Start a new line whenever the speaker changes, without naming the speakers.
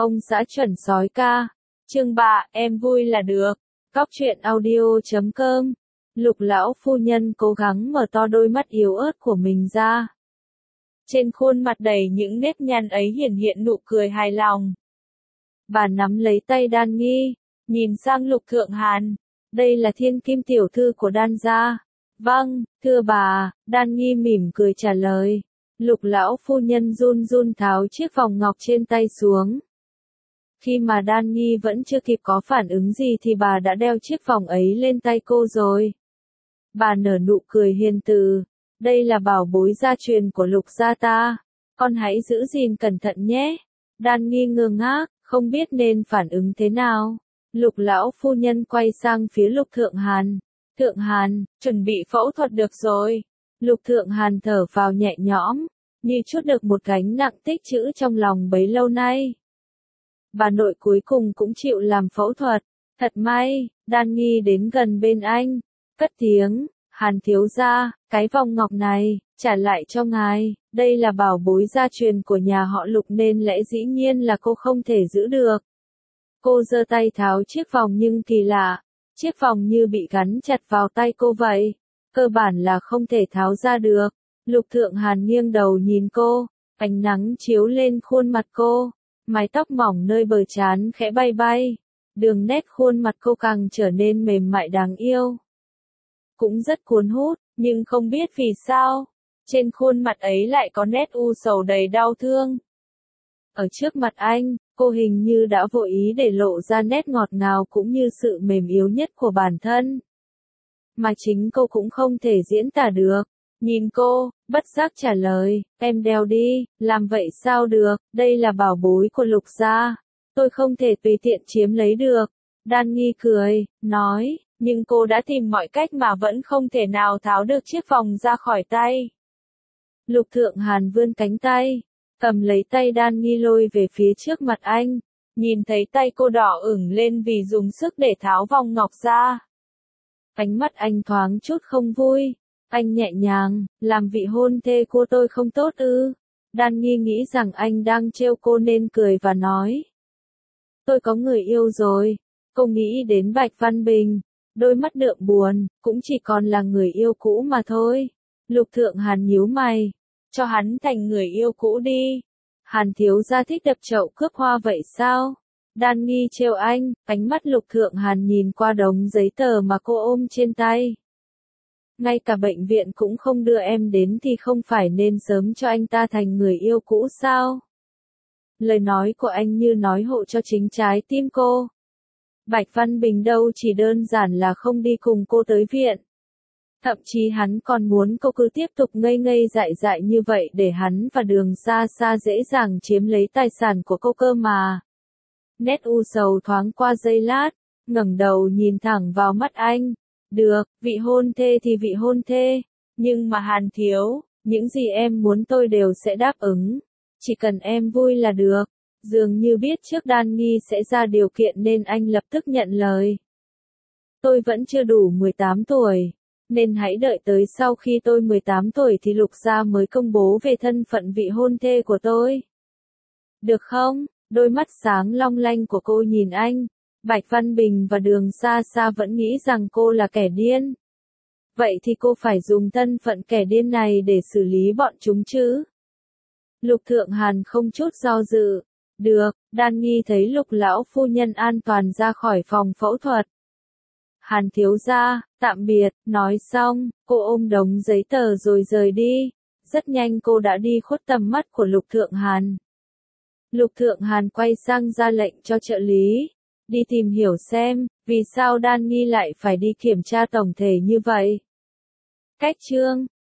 Ông xã chuẩn sói ca. Chương 3, em vui là được. Cóc truyện audio.com. Lục lão phu nhân cố gắng mở to đôi mắt yếu ớt của mình ra. Trên khuôn mặt đầy những nếp nhăn ấy hiển hiện nụ cười hài lòng. Bà nắm lấy tay Đan Nghi, nhìn sang Lục Thượng Hàn. Đây là Thiên Kim tiểu thư của Đan gia. Vâng, thưa bà, Đan Nghi mỉm cười trả lời. Lục lão phu nhân run run tháo chiếc vòng ngọc trên tay xuống. Khi mà Đan Nghi vẫn chưa kịp có phản ứng gì thì bà đã đeo chiếc vòng ấy lên tay cô rồi. Bà nở nụ cười hiền từ. Đây là bảo bối gia truyền của Lục gia ta. Con hãy giữ gìn cẩn thận nhé. Đan Nghi ngơ ngác, không biết nên phản ứng thế nào. Lục lão phu nhân quay sang phía Lục Thượng Hàn. Thượng Hàn, chuẩn bị phẫu thuật được rồi. Lục Thượng Hàn thở phào nhẹ nhõm, như trút được một gánh nặng tích trữ trong lòng bấy lâu nay. Bà nội cuối cùng cũng chịu làm phẫu thuật. Thật may, Đan Nghi đến gần bên anh, cất tiếng, Hàn thiếu gia, cái vòng ngọc này, trả lại cho ngài, đây là bảo bối gia truyền của nhà họ Lục nên lẽ dĩ nhiên là cô không thể giữ được. Cô giơ tay tháo chiếc vòng nhưng kỳ lạ, chiếc vòng như bị gắn chặt vào tay cô vậy, cơ bản là không thể tháo ra được. Lục Thượng Hàn nghiêng đầu nhìn cô, ánh nắng chiếu lên khuôn mặt cô, mái tóc mỏng nơi bờ trán khẽ bay bay, đường nét khuôn mặt cô càng trở nên mềm mại đáng yêu. Cũng rất cuốn hút, nhưng không biết vì sao, trên khuôn mặt ấy lại có nét u sầu đầy đau thương. Ở trước mặt anh, cô hình như đã vô ý để lộ ra nét ngọt ngào cũng như sự mềm yếu nhất của bản thân. Mà chính cô cũng không thể diễn tả được. Nhìn cô, bất giác trả lời, em đeo đi, làm vậy sao được, đây là bảo bối của Lục gia, tôi không thể tùy tiện chiếm lấy được. Đan Nghi cười, nói, nhưng cô đã tìm mọi cách mà vẫn không thể nào tháo được chiếc vòng ra khỏi tay. Lục Thượng Hàn vươn cánh tay, cầm lấy tay Đan Nghi lôi về phía trước mặt anh, nhìn thấy tay cô đỏ ửng lên vì dùng sức để tháo vòng ngọc ra. Ánh mắt anh thoáng chút không vui. Anh nhẹ nhàng, làm vị hôn thê của tôi không tốt ư? Đan Nghi nghĩ rằng anh đang trêu cô nên cười và nói. Tôi có người yêu rồi. Cô nghĩ đến Bạch Văn Bình, đôi mắt đượm buồn, cũng chỉ còn là người yêu cũ mà thôi. Lục Thượng Hàn nhíu mày, cho hắn thành người yêu cũ đi. Hàn thiếu gia thích đập chậu cướp hoa vậy sao? Đan Nghi trêu anh, ánh mắt Lục Thượng Hàn nhìn qua đống giấy tờ mà cô ôm trên tay. Ngay cả bệnh viện cũng không đưa em đến thì không phải nên sớm cho anh ta thành người yêu cũ sao? Lời nói của anh như nói hộ cho chính trái tim cô. Bạch Văn Bình đâu chỉ đơn giản là không đi cùng cô tới viện. Thậm chí hắn còn muốn cô cứ tiếp tục ngây ngây dại dại như vậy để hắn và Đường Xa Xa dễ dàng chiếm lấy tài sản của cô cơ mà. Nét u sầu thoáng qua giây lát, ngẩng đầu nhìn thẳng vào mắt anh. Được, vị hôn thê thì vị hôn thê, nhưng mà Hàn thiếu, những gì em muốn tôi đều sẽ đáp ứng, chỉ cần em vui là được. Dường như biết trước Đan Nghi sẽ ra điều kiện nên anh lập tức nhận lời. Tôi vẫn chưa đủ 18 tuổi, nên hãy đợi tới sau khi tôi 18 tuổi thì Lục gia mới công bố về thân phận vị hôn thê của tôi. Được không? Đôi mắt sáng long lanh của cô nhìn anh. Bạch Văn Bình và Đường Xa Xa vẫn nghĩ rằng cô là kẻ điên. Vậy thì cô phải dùng thân phận kẻ điên này để xử lý bọn chúng chứ? Lục Thượng Hàn không chút do dự. Được, Đan Nghi thấy Lục lão phu nhân an toàn ra khỏi phòng phẫu thuật. Hàn thiếu gia, tạm biệt, nói xong, cô ôm đống giấy tờ rồi rời đi. Rất nhanh cô đã đi khuất tầm mắt của Lục Thượng Hàn. Lục Thượng Hàn quay sang ra lệnh cho trợ lý. Đi tìm hiểu xem, vì sao Đan Nghi lại phải đi kiểm tra tổng thể như vậy. Cách chương